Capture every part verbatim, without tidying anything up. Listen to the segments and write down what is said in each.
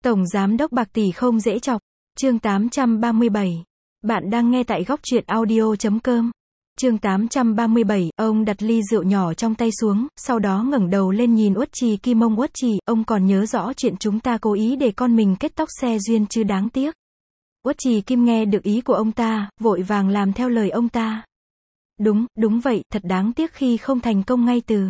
Tổng giám đốc bạc tỷ không dễ chọc. Chương tám trăm ba mươi bảy. Bạn đang nghe tại góc truyện audio chấm com. Chương tám trăm ba mươi bảy, ông đặt ly rượu nhỏ trong tay xuống, sau đó ngẩng đầu lên nhìn Uất Trì Kim. Ông Uất Trì, ông còn nhớ rõ chuyện chúng ta cố ý để con mình kết tóc xe duyên chứ, đáng tiếc. Uất Trì Kim nghe được ý của ông ta, vội vàng làm theo lời ông ta. Đúng, đúng vậy, thật đáng tiếc khi không thành công ngay từ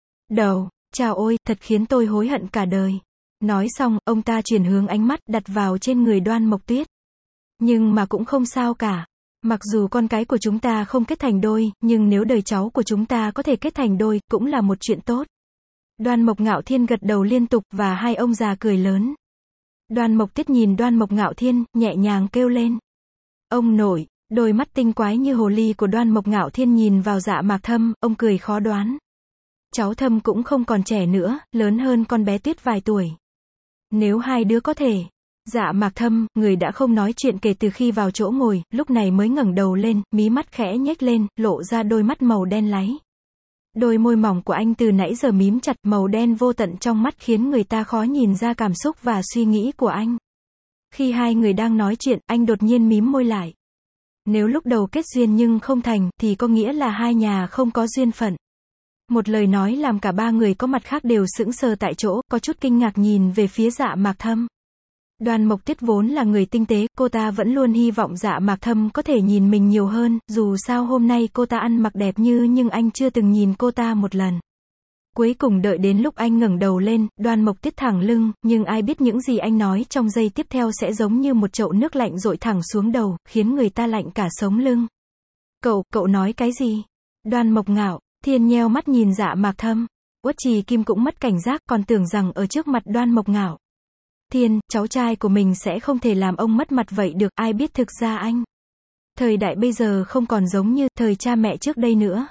đầu. Chào ôi, thật khiến tôi hối hận cả đời. Nói xong, ông ta chuyển hướng ánh mắt đặt vào trên người Đoan Mộc Tuyết. Nhưng mà cũng không sao cả. Mặc dù con cái của chúng ta không kết thành đôi, nhưng nếu đời cháu của chúng ta có thể kết thành đôi, cũng là một chuyện tốt. Đoan Mộc Ngạo Thiên gật đầu liên tục, và hai ông già cười lớn. Đoan Mộc Tuyết nhìn Đoan Mộc Ngạo Thiên, nhẹ nhàng kêu lên. Ông nội. Đôi mắt tinh quái như hồ ly của Đoan Mộc Ngạo Thiên nhìn vào Dạ Mạc Thâm, ông cười khó đoán. Cháu Thâm cũng không còn trẻ nữa, lớn hơn con bé Tuyết vài tuổi. Nếu hai đứa có thể. Dạ Mạc Thâm, người đã không nói chuyện kể từ khi vào chỗ ngồi, lúc này mới ngẩng đầu lên, mí mắt khẽ nhếch lên, lộ ra đôi mắt màu đen láy. Đôi môi mỏng của anh từ nãy giờ mím chặt, màu đen vô tận trong mắt khiến người ta khó nhìn ra cảm xúc và suy nghĩ của anh. Khi hai người đang nói chuyện, anh đột nhiên mím môi lại. Nếu lúc đầu kết duyên nhưng không thành, thì có nghĩa là hai nhà không có duyên phận. Một lời nói làm cả ba người có mặt khác đều sững sờ tại chỗ, có chút kinh ngạc nhìn về phía Dạ Mạc Thâm. Đoan Mộc Tuyết vốn là người tinh tế, cô ta vẫn luôn hy vọng Dạ Mạc Thâm có thể nhìn mình nhiều hơn, dù sao hôm nay cô ta ăn mặc đẹp như nhưng anh chưa từng nhìn cô ta một lần. Cuối cùng đợi đến lúc anh ngẩng đầu lên, Đoan Mộc Tuyết thẳng lưng, nhưng ai biết những gì anh nói trong giây tiếp theo sẽ giống như một chậu nước lạnh dội thẳng xuống đầu, khiến người ta lạnh cả sống lưng. Cậu, cậu nói cái gì? Đoan Mộc Ngạo Thiên nheo mắt nhìn Dạ Mạc Thâm. Uất Trì Kim cũng mất cảnh giác, còn tưởng rằng ở trước mặt Đoan Mộc Ngạo Thiên, cháu trai của mình sẽ không thể làm ông mất mặt vậy được, ai biết thực ra anh. Thời đại bây giờ không còn giống như thời cha mẹ trước đây nữa.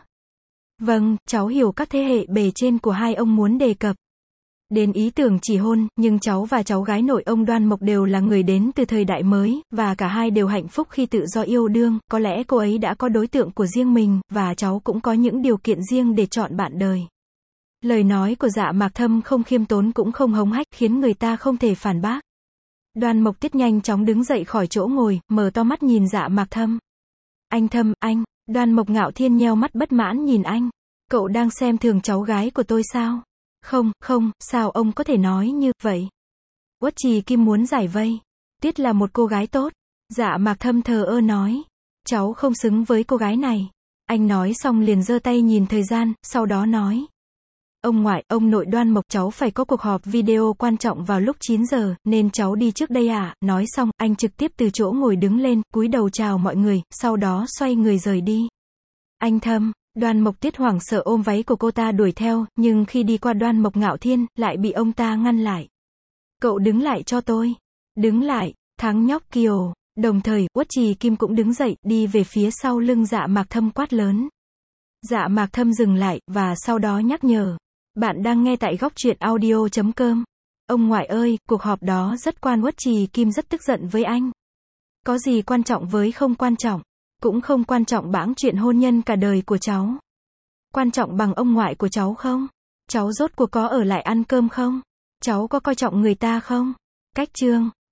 Vâng, cháu hiểu các thế hệ bề trên của hai ông muốn đề cập đến ý tưởng chỉ hôn, nhưng cháu và cháu gái nội ông Đoan Mộc đều là người đến từ thời đại mới, và cả hai đều hạnh phúc khi tự do yêu đương, có lẽ cô ấy đã có đối tượng của riêng mình, và cháu cũng có những điều kiện riêng để chọn bạn đời. Lời nói của Dạ Mạc Thâm không khiêm tốn cũng không hống hách, khiến người ta không thể phản bác. Đoan Mộc Tuyết nhanh chóng đứng dậy khỏi chỗ ngồi, mở to mắt nhìn Dạ Mạc Thâm. Anh Thâm, anh. Đoan Mộc Ngạo Thiên nheo mắt bất mãn nhìn anh. Cậu đang xem thường cháu gái của tôi sao? Không, không, sao ông có thể nói như vậy? Uất Trì Kim muốn giải vây. Tuyết là một cô gái tốt. Dạ Mạc Thâm thờ ơ nói. Cháu không xứng với cô gái này. Anh nói xong liền giơ tay nhìn thời gian, sau đó nói. Ông ngoại, ông nội Đoan Mộc, cháu phải có cuộc họp video quan trọng vào lúc chín giờ, nên cháu đi trước đây ạ. À? Nói xong, anh trực tiếp từ chỗ ngồi đứng lên, cúi đầu chào mọi người, sau đó xoay người rời đi. Anh Thâm. Đoan Mộc Tuyết hoảng sợ ôm váy của cô ta đuổi theo, nhưng khi đi qua Đoan Mộc Ngạo Thiên, lại bị ông ta ngăn lại. Cậu đứng lại cho tôi. Đứng lại, thằng nhóc Kiều. Đồng thời, Uất Trì Kim cũng đứng dậy, đi về phía sau lưng Dạ Mạc Thâm quát lớn. Dạ Mạc Thâm dừng lại, và sau đó nhắc nhở. Bạn đang nghe tại góc truyện audio chấm com. Ông ngoại ơi, cuộc họp đó rất quan. Uất Trì Kim rất tức giận với anh. Có gì quan trọng với không quan trọng? Cũng không quan trọng bẵng chuyện hôn nhân cả đời của cháu. Quan trọng bằng ông ngoại của cháu không? Cháu rốt cuộc có ở lại ăn cơm không? Cháu có coi trọng người ta không? Cách chương.